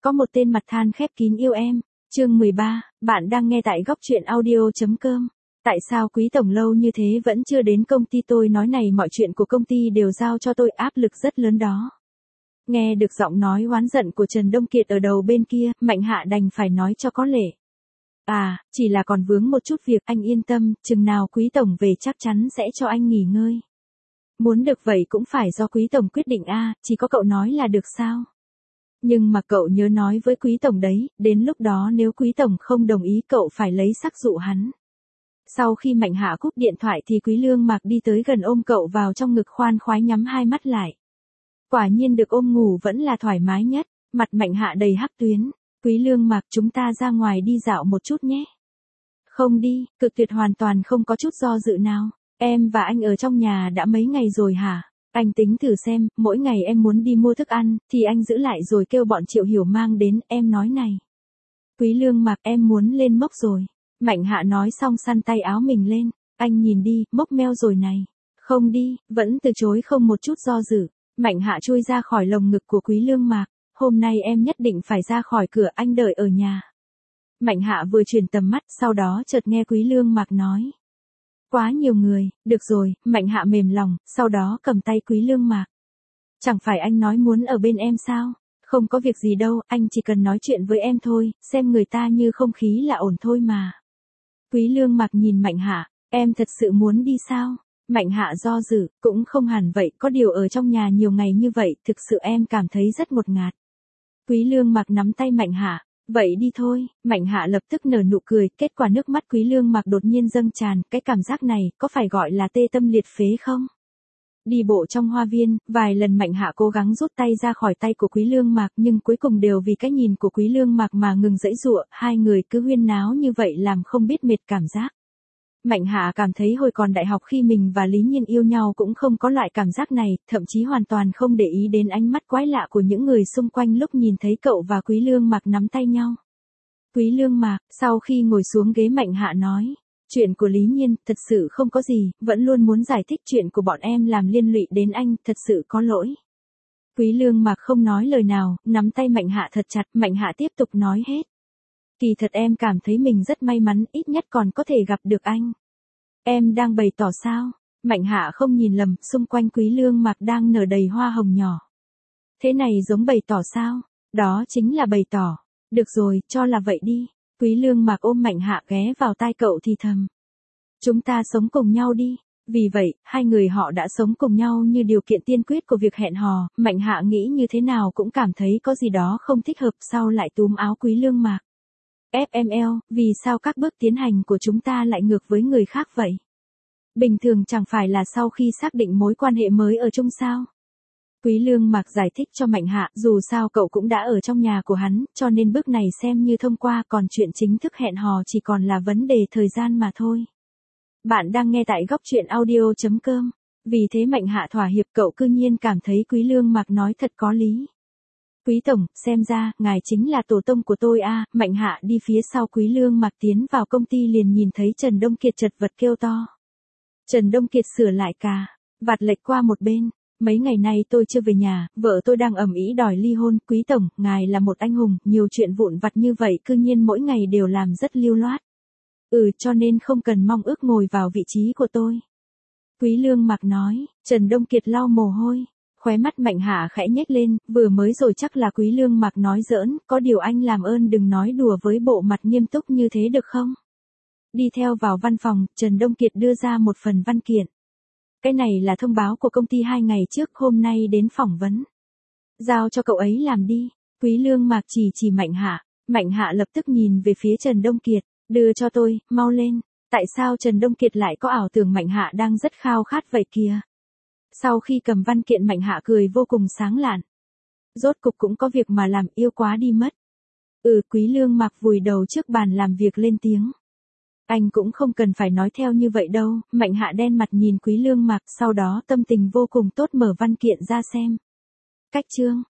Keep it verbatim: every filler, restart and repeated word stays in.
Có một tên mặt than khép kín yêu em. Chương mười ba, bạn đang nghe tại góc truyện audio.com. Tại sao Quý tổng lâu như thế vẫn chưa đến công ty? Tôi nói này, mọi chuyện của công ty đều giao cho tôi, áp lực rất lớn đó. Nghe được giọng nói oán giận của Trần Đông Kiệt ở đầu bên kia, Mạnh Hạ đành phải nói cho có lệ. À, chỉ là còn vướng một chút việc, anh yên tâm, chừng nào Quý tổng về chắc chắn sẽ cho anh nghỉ ngơi. Muốn được vậy cũng phải do Quý tổng quyết định a, chỉ có cậu nói là được sao? Nhưng mà cậu nhớ nói với Quý tổng đấy, đến lúc đó nếu Quý tổng không đồng ý cậu phải lấy sắc dụ hắn. Sau khi Mạnh Hạ cúp điện thoại thì Quý Lương Mạc đi tới gần ôm cậu vào trong ngực, khoan khoái nhắm hai mắt lại. Quả nhiên được ôm ngủ vẫn là thoải mái nhất, mặt Mạnh Hạ đầy hắc tuyến. Quý Lương Mạc, chúng ta ra ngoài đi dạo một chút nhé. Không đi, cực tuyệt hoàn toàn không có chút do dự nào. Em và anh ở trong nhà đã mấy ngày rồi hả? Anh tính thử xem, mỗi ngày em muốn đi mua thức ăn, thì anh giữ lại rồi kêu bọn Triệu Hiểu mang đến, em nói này. Quý Lương Mạc, em muốn lên mốc rồi. Mạnh Hạ nói xong săn tay áo mình lên. Anh nhìn đi, mốc meo rồi này. Không đi, vẫn từ chối không một chút do dự. Mạnh Hạ chui ra khỏi lồng ngực của Quý Lương Mạc. Hôm nay em nhất định phải ra khỏi cửa, anh đợi ở nhà. Mạnh Hạ vừa chuyển tầm mắt, sau đó chợt nghe Quý Lương Mạc nói. Quá nhiều người, được rồi, Mạnh Hạ mềm lòng, sau đó cầm tay Quý Lương Mạc. Chẳng phải anh nói muốn ở bên em sao? Không có việc gì đâu, anh chỉ cần nói chuyện với em thôi, xem người ta như không khí là ổn thôi mà. Quý Lương Mạc nhìn Mạnh Hạ, em thật sự muốn đi sao? Mạnh Hạ do dự, cũng không hẳn vậy, có điều ở trong nhà nhiều ngày như vậy, thực sự em cảm thấy rất ngột ngạt. Quý Lương Mạc nắm tay Mạnh Hạ, vậy đi thôi. Mạnh Hạ lập tức nở nụ cười, kết quả nước mắt Quý Lương Mạc đột nhiên dâng tràn, cái cảm giác này, có phải gọi là tê tâm liệt phế không? Đi bộ trong hoa viên, vài lần Mạnh Hạ cố gắng rút tay ra khỏi tay của Quý Lương Mạc, nhưng cuối cùng đều vì cái nhìn của Quý Lương Mạc mà ngừng giãy giụa, hai người cứ huyên náo như vậy làm không biết mệt cảm giác. Mạnh Hạ cảm thấy hồi còn đại học khi mình và Lý Nhiên yêu nhau cũng không có loại cảm giác này, thậm chí hoàn toàn không để ý đến ánh mắt quái lạ của những người xung quanh lúc nhìn thấy cậu và Quý Lương Mạc nắm tay nhau. Quý Lương Mạc, sau khi ngồi xuống ghế Mạnh Hạ nói, chuyện của Lý Nhiên, thật sự không có gì, vẫn luôn muốn giải thích chuyện của bọn em làm liên lụy đến anh, thật sự có lỗi. Quý Lương Mạc không nói lời nào, nắm tay Mạnh Hạ thật chặt, Mạnh Hạ tiếp tục nói hết. Kỳ thật em cảm thấy mình rất may mắn, ít nhất còn có thể gặp được anh. Em đang bày tỏ sao? Mạnh Hạ không nhìn lầm, xung quanh Quý Lương Mạc đang nở đầy hoa hồng nhỏ. Thế này giống bày tỏ sao? Đó chính là bày tỏ. Được rồi, cho là vậy đi. Quý Lương Mạc ôm Mạnh Hạ ghé vào tai cậu thì thầm. Chúng ta sống cùng nhau đi. Vì vậy, hai người họ đã sống cùng nhau như điều kiện tiên quyết của việc hẹn hò. Mạnh Hạ nghĩ như thế nào cũng cảm thấy có gì đó không thích hợp, sau lại túm áo Quý Lương Mạc. ép em lờ, vì sao các bước tiến hành của chúng ta lại ngược với người khác vậy? Bình thường chẳng phải là sau khi xác định mối quan hệ mới ở chung sao? Quý Lương Mạc giải thích cho Mạnh Hạ, dù sao cậu cũng đã ở trong nhà của hắn, cho nên bước này xem như thông qua, còn chuyện chính thức hẹn hò chỉ còn là vấn đề thời gian mà thôi. Bạn đang nghe tại góc truyện audio.com. Vì thế Mạnh Hạ thỏa hiệp, cậu cư nhiên cảm thấy Quý Lương Mạc nói thật có lý. Quý tổng, xem ra, ngài chính là tổ tông của tôi a. Mạnh Hạ đi phía sau Quý Lương Mạc tiến vào công ty liền nhìn thấy Trần Đông Kiệt chật vật kêu to. Trần Đông Kiệt sửa lại cà, vạt lệch qua một bên. Mấy ngày nay tôi chưa về nhà, vợ tôi đang ầm ĩ đòi ly hôn. Quý tổng, ngài là một anh hùng, nhiều chuyện vụn vặt như vậy cư nhiên mỗi ngày đều làm rất lưu loát. Ừ, cho nên không cần mong ước ngồi vào vị trí của tôi. Quý Lương Mạc nói. Trần Đông Kiệt lau mồ hôi. Khóe mắt Mạnh Hạ khẽ nhếch lên, vừa mới rồi chắc là Quý Lương Mạc nói giỡn, có điều anh làm ơn đừng nói đùa với bộ mặt nghiêm túc như thế được không? Đi theo vào văn phòng, Trần Đông Kiệt đưa ra một phần văn kiện. Cái này là thông báo của công ty hai ngày trước, hôm nay đến phỏng vấn. Giao cho cậu ấy làm đi. Quý Lương Mạc chỉ chỉ Mạnh Hạ. Mạnh Hạ lập tức nhìn về phía Trần Đông Kiệt, đưa cho tôi, mau lên. Tại sao Trần Đông Kiệt lại có ảo tưởng Mạnh Hạ đang rất khao khát vậy kìa? Sau khi cầm văn kiện Mạnh Hạ cười vô cùng sáng lạn. Rốt cục cũng có việc mà làm, yêu quá đi mất. Ừ, Quý Lương Mạc vùi đầu trước bàn làm việc lên tiếng. Anh cũng không cần phải nói theo như vậy đâu. Mạnh Hạ đen mặt nhìn Quý Lương Mạc, sau đó tâm tình vô cùng tốt mở văn kiện ra xem. Cách chương,